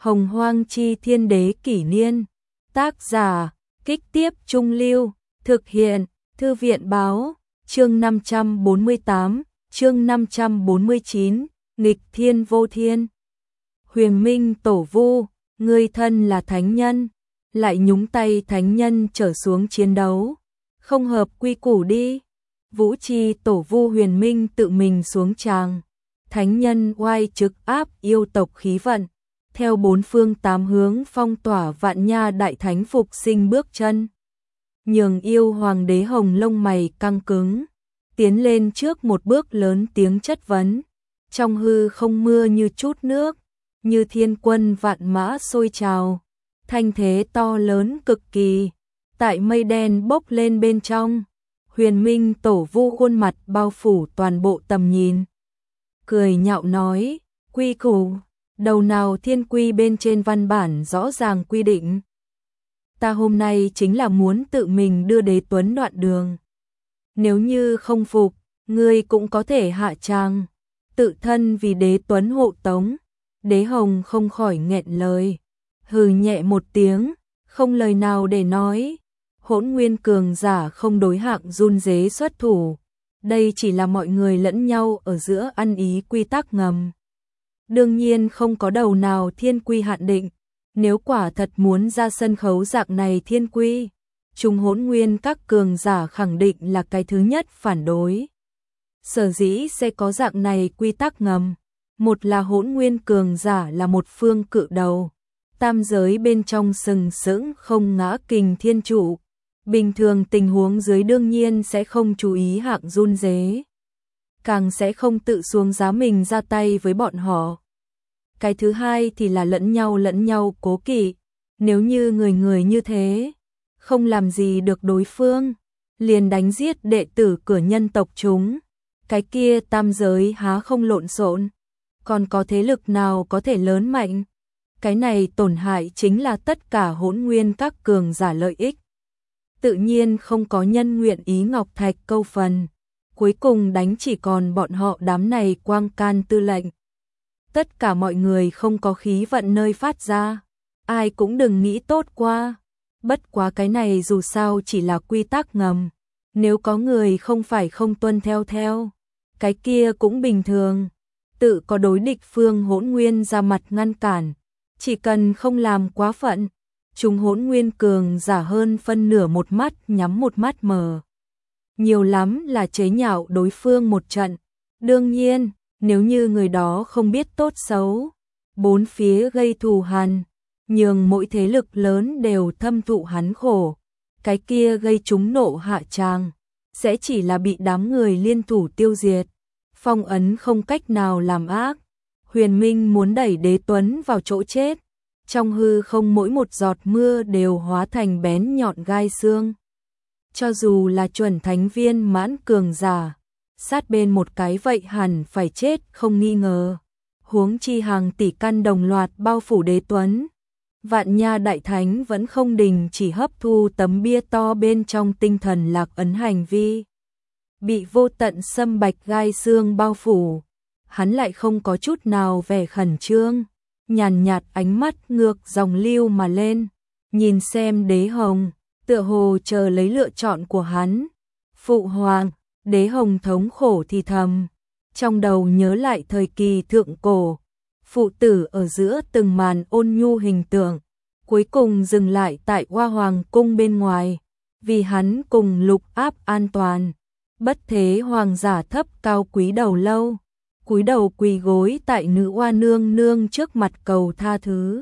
Hồng Hoang Chi Thiên Đế Kỷ Niên. Tác giả, Kích Tiếp Trung Lưu. Thực hiện, Thư viện Báo. Chương 548, chương 549, Nghịch Thiên Vô Thiên. Huyền Minh Tổ Vu, ngươi thân là thánh nhân, lại nhúng tay thánh nhân trở xuống chiến đấu, không hợp quy củ đi. Vũ Chi Tổ Vu Huyền Minh tự mình xuống tràng, thánh nhân oai trực áp yêu tộc khí vận, theo bốn phương tám hướng phong tỏa Vạn Nha Đại Thánh phục sinh bước chân. Nhường yêu hoàng đế hồng lông mày căng cứng, tiến lên trước một bước lớn tiếng chất vấn. Trong hư không mưa như chút nước, như thiên quân vạn mã sôi trào, thanh thế to lớn cực kỳ, tại mây đen bốc lên bên trong. Huyền Minh Tổ Vu khuôn mặt bao phủ toàn bộ tầm nhìn, cười nhạo nói, quy củ, đầu nào thiên quy bên trên văn bản rõ ràng quy định. Ta hôm nay chính là muốn tự mình đưa Đế Tuấn đoạn đường. Nếu như không phục, ngươi cũng có thể hạ tràng, tự thân vì Đế Tuấn hộ tống. Đế Hồng không khỏi nghẹn lời, hừ nhẹ một tiếng, không lời nào để nói. Hỗn Nguyên cường giả không đối hạng run rế xuất thủ, đây chỉ là mọi người lẫn nhau ở giữa ăn ý quy tắc ngầm. Đương nhiên không có đầu nào thiên quy hạn định, nếu quả thật muốn ra sân khấu dạng này thiên quy, chúng Hỗn Nguyên các cường giả khẳng định là cái thứ nhất phản đối. Sở dĩ sẽ có dạng này quy tắc ngầm, một là Hỗn Nguyên cường giả là một phương cự đầu, tam giới bên trong sừng sững không ngã kình thiên trụ, bình thường tình huống dưới đương nhiên sẽ không chú ý hạng run rế, càng sẽ không tự xuống giá mình ra tay với bọn họ. Cái thứ hai thì là lẫn nhau cố kỵ, nếu như người như thế, không làm gì được đối phương, liền đánh giết đệ tử cửa nhân tộc chúng, cái kia tam giới há không lộn xộn, còn có thế lực nào có thể lớn mạnh. Cái này tổn hại chính là tất cả Hỗn Nguyên các cường giả lợi ích. Tự nhiên không có nhân nguyện ý ngọc thạch câu phần, cuối cùng đánh chỉ còn bọn họ đám này quang can tư lệnh. Tất cả mọi người không có khí vận nơi phát ra, ai cũng đừng nghĩ tốt qua. Bất quá cái này dù sao chỉ là quy tắc ngầm, nếu có người không phải không tuân theo, cái kia cũng bình thường. Tự có đối địch phương Hỗn Nguyên ra mặt ngăn cản, chỉ cần không làm quá phận, chúng Hỗn Nguyên cường giả hơn phân nửa một mắt nhắm một mắt mở. Nhiều lắm là chế nhạo đối phương một trận. Đương nhiên, nếu như người đó không biết tốt xấu, bốn phía gây thù hằn, nhường mỗi thế lực lớn đều thâm thụ hắn khổ, cái kia gây chúng nộ hạ tràng, sẽ chỉ là bị đám người liên thủ tiêu diệt, phong ấn không cách nào làm ác. Huyền Minh muốn đẩy Đế Tuấn vào chỗ chết, trong hư không mỗi một giọt mưa đều hóa thành bén nhọn gai xương. Cho dù là chuẩn thánh viên mãn cường giả, sát bên một cái vậy hẳn phải chết không nghi ngờ. Huống chi hàng tỷ căn đồng loạt bao phủ Đế Tuấn. Vạn Nha Đại Thánh vẫn không đình chỉ hấp thu tấm bia to bên trong tinh thần lạc ấn hành vi. Bị vô tận xâm bạch gai xương bao phủ, hắn lại không có chút nào vẻ khẩn trương, nhàn nhạt ánh mắt ngược dòng lưu mà lên, nhìn xem Đế Hồng, tựa hồ chờ lấy lựa chọn của hắn. Phụ hoàng, Đế Hồng thống khổ thì thầm, trong đầu nhớ lại thời kỳ thượng cổ, phụ tử ở giữa từng màn ôn nhu hình tượng, cuối cùng dừng lại tại Hoa Hoàng cung bên ngoài, vì hắn cùng Lục Áp an toàn. Bất thế hoàng giả thấp cao quý đầu lâu, cúi đầu quỳ gối tại nữ oa nương nương trước mặt cầu tha thứ.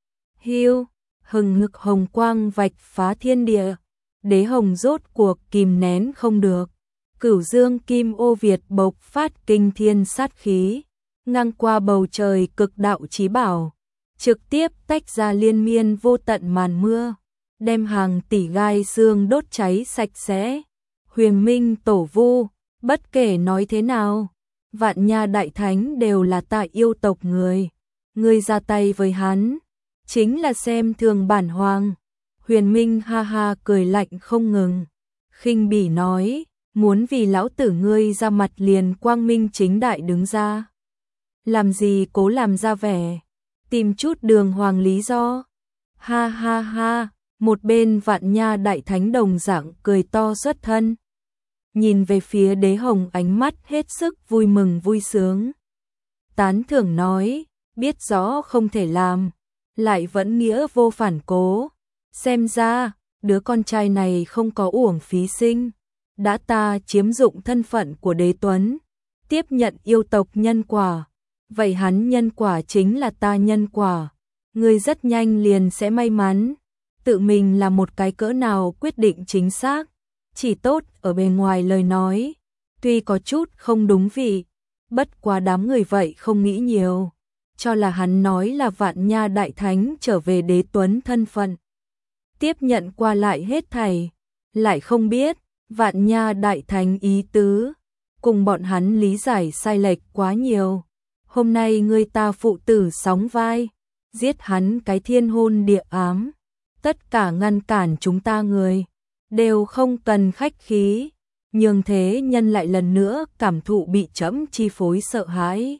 Hiu, hừng hực hồng quang vạch phá thiên địa, Đế Hồng rốt cuộc kìm nén không được, cửu dương kim ô Việt bộc phát kinh thiên sát khí, ngang qua bầu trời cực đạo chí bảo, trực tiếp tách ra liên miên vô tận màn mưa, đem hàng tỷ gai xương đốt cháy sạch sẽ. Huyền Minh Tổ Vu, bất kể nói thế nào, Vạn Nha Đại Thánh đều là tại yêu tộc người, ngươi ra tay với hắn, chính là xem thường bản hoàng. Huyền Minh ha ha cười lạnh không ngừng, khinh bỉ nói, muốn vì lão tử ngươi ra mặt liền quang minh chính đại đứng ra. Làm gì cố làm ra vẻ, tìm chút đường hoàng lý do. Ha ha ha, một bên Vạn Nha Đại Thánh đồng dạng cười to xuất thân. Nhìn về phía Đế Hồng ánh mắt hết sức vui mừng vui sướng. Tán thưởng nói, biết rõ không thể làm, lại vẫn nghĩa vô phản cố. Xem ra, đứa con trai này không có uổng phí sinh. Đã ta chiếm dụng thân phận của Đế Tuấn, tiếp nhận yêu tộc nhân quả. Vậy hắn nhân quả chính là ta nhân quả. Ngươi rất nhanh liền sẽ may mắn. Tự mình là một cái cỡ nào quyết định chính xác. Chỉ tốt ở bề ngoài lời nói. Tuy có chút không đúng vị. Bất quá đám người vậy không nghĩ nhiều. Cho là hắn nói là Vạn Nha Đại Thánh trở về Đế Tuấn thân phận. Tiếp nhận qua lại hết thảy. Lại không biết, Vạn Nha Đại Thánh ý tứ. Cùng bọn hắn lý giải sai lệch quá nhiều. Hôm nay người ta phụ tử sóng vai. Giết hắn cái thiên hôn địa ám. Tất cả ngăn cản chúng ta người. Đều không cần khách khí. Nhường thế nhân lại lần nữa cảm thụ bị trẫm chi phối sợ hãi.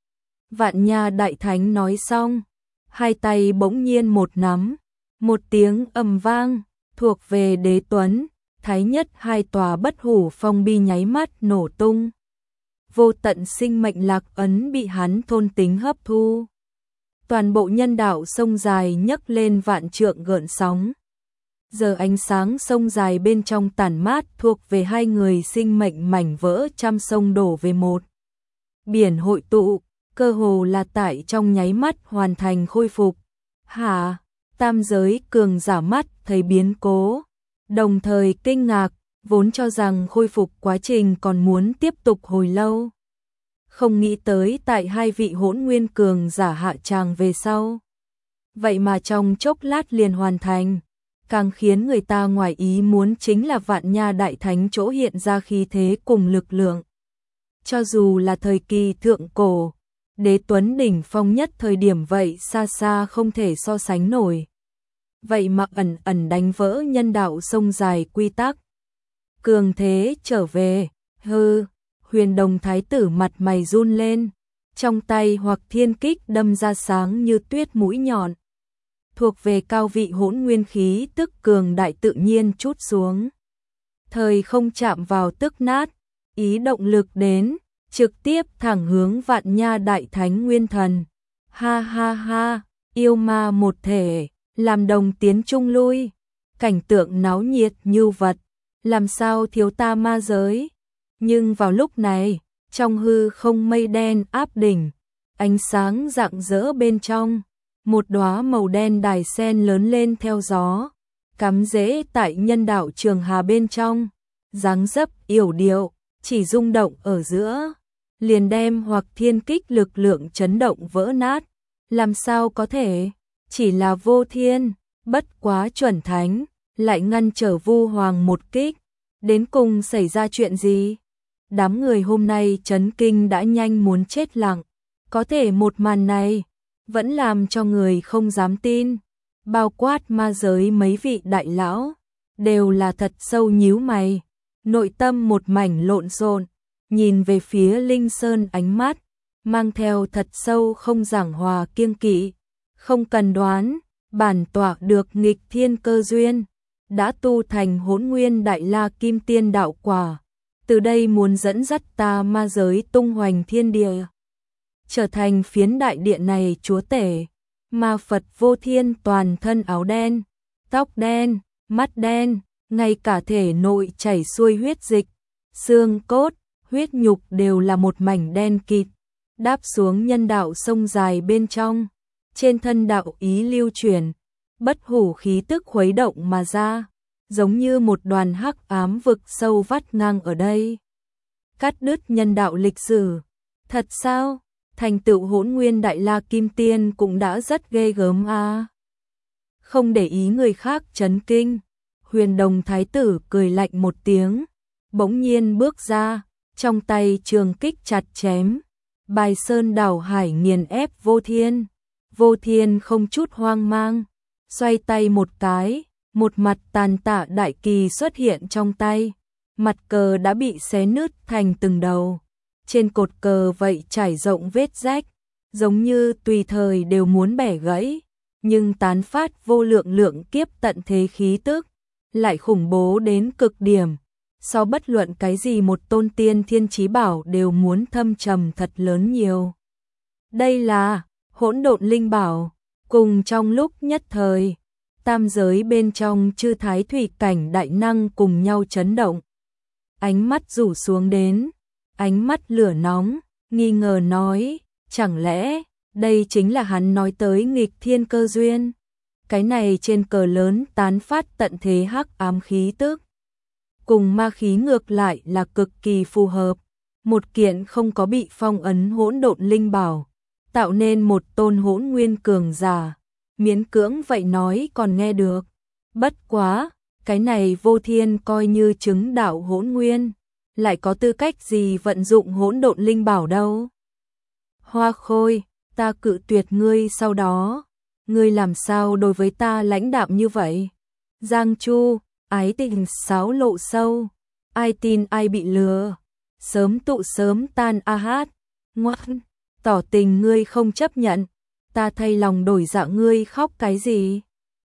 Vạn Nha Đại Thánh nói xong. Hai tay bỗng nhiên một nắm. Một tiếng ầm vang. Thuộc về Đế Tuấn. Thái nhất hai tòa bất hủ phong bi nháy mắt nổ tung. Vô tận sinh mệnh lạc ấn bị hắn thôn tính hấp thu. Toàn bộ nhân đạo sông dài nhấc lên vạn trượng gợn sóng. Giờ ánh sáng sông dài bên trong tản mát thuộc về hai người sinh mệnh mảnh vỡ trăm sông đổ về một. Biển hội tụ, cơ hồ là tại trong nháy mắt hoàn thành khôi phục. Hả, tam giới cường giả mắt thấy biến cố. Đồng thời kinh ngạc, vốn cho rằng khôi phục quá trình còn muốn tiếp tục hồi lâu. Không nghĩ tới tại hai vị hỗn nguyên cường giả hạ tràng về sau. Vậy mà trong chốc lát liền hoàn thành. Càng khiến người ta ngoài ý muốn chính là Vạn Nha Đại Thánh chỗ hiện ra khí thế cùng lực lượng. Cho dù là thời kỳ thượng cổ, Đế Tuấn đỉnh phong nhất thời điểm vậy xa xa không thể so sánh nổi. Vậy mà ẩn ẩn đánh vỡ nhân đạo sông dài quy tắc. Cường thế trở về, hư, Huyền Đồng Thái tử mặt mày run lên, trong tay hoặc thiên kích đâm ra sáng như tuyết mũi nhọn. Thuộc về cao vị hỗn nguyên khí tức cường đại tự nhiên trút xuống. Thời không chạm vào tức nát, ý động lực đến, trực tiếp thẳng hướng Vạn Nha Đại Thánh Nguyên Thần. Ha ha ha, yêu ma một thể, làm đồng tiến trung lui, cảnh tượng náo nhiệt như vật, làm sao thiếu ta ma giới. Nhưng vào lúc này, trong hư không mây đen áp đỉnh, ánh sáng rạng rỡ bên trong, một đóa màu đen đài sen lớn lên theo gió, cắm rễ tại nhân đạo trường hà bên trong, dáng dấp yểu điệu, chỉ rung động ở giữa, liền đem hoặc thiên kích lực lượng chấn động vỡ nát, làm sao có thể, chỉ là vô thiên, bất quá chuẩn thánh, lại ngăn trở Vu Hoàng một kích, đến cùng xảy ra chuyện gì? Đám người hôm nay chấn kinh đã nhanh muốn chết lặng, có thể một màn này vẫn làm cho người không dám tin, bao quát ma giới mấy vị đại lão, đều là thật sâu nhíu mày, nội tâm một mảnh lộn xộn, nhìn về phía Linh Sơn ánh mắt, mang theo thật sâu không giảng hòa kiêng kỵ, không cần đoán, bản tọa được nghịch thiên cơ duyên, đã tu thành hỗn nguyên đại la kim tiên đạo quả, từ đây muốn dẫn dắt ta ma giới tung hoành thiên địa. Trở thành phiến đại điện này chúa tể, ma Phật vô thiên toàn thân áo đen, tóc đen, mắt đen, ngay cả thể nội chảy xuôi huyết dịch, xương cốt, huyết nhục đều là một mảnh đen kịt, đáp xuống nhân đạo sông dài bên trong, trên thân đạo ý lưu chuyển, bất hủ khí tức khuấy động mà ra, giống như một đoàn hắc ám vực sâu vắt ngang ở đây. Cắt đứt nhân đạo lịch sử, thật sao? Thành tựu hỗn nguyên đại la kim tiên cũng đã rất ghê gớm à. Không để ý người khác chấn kinh, Huyền Đồng Thái tử cười lạnh một tiếng, bỗng nhiên bước ra, trong tay trường kích chặt chém, bài sơn đảo hải nghiền ép vô thiên. Vô thiên không chút hoang mang, xoay tay một cái, một mặt tàn tạ đại kỳ xuất hiện trong tay, mặt cờ đã bị xé nứt thành từng đầu. Trên cột cờ vậy trải rộng vết rách, giống như tùy thời đều muốn bẻ gãy, nhưng tán phát vô lượng lượng kiếp tận thế khí tức, lại khủng bố đến cực điểm. So bất luận cái gì một tôn tiên thiên chí bảo đều muốn thâm trầm thật lớn nhiều. Đây là hỗn độn linh bảo, cùng trong lúc nhất thời, tam giới bên trong chư thái thủy cảnh đại năng cùng nhau chấn động. Ánh mắt rủ xuống đến, ánh mắt lửa nóng, nghi ngờ nói, chẳng lẽ đây chính là hắn nói tới nghịch thiên cơ duyên? Cái này trên cờ lớn tán phát tận thế hắc ám khí tức, cùng ma khí ngược lại là cực kỳ phù hợp. Một kiện không có bị phong ấn hỗn độn linh bảo, tạo nên một tôn hỗn nguyên cường giả, miễn cưỡng vậy nói còn nghe được. Bất quá, cái này Vô Thiên coi như chứng đạo hỗn nguyên, lại có tư cách gì vận dụng hỗn độn linh bảo đâu? Hoa Khôi, ta cự tuyệt ngươi, sau đó ngươi làm sao đối với ta lãnh đạm như vậy? Giang Chu, ái tình sáo lộ sâu, ai tin ai bị lừa, sớm tụ sớm tan a hát. Ngoan, tỏ tình ngươi không chấp nhận, ta thay lòng đổi dạ, ngươi khóc cái gì?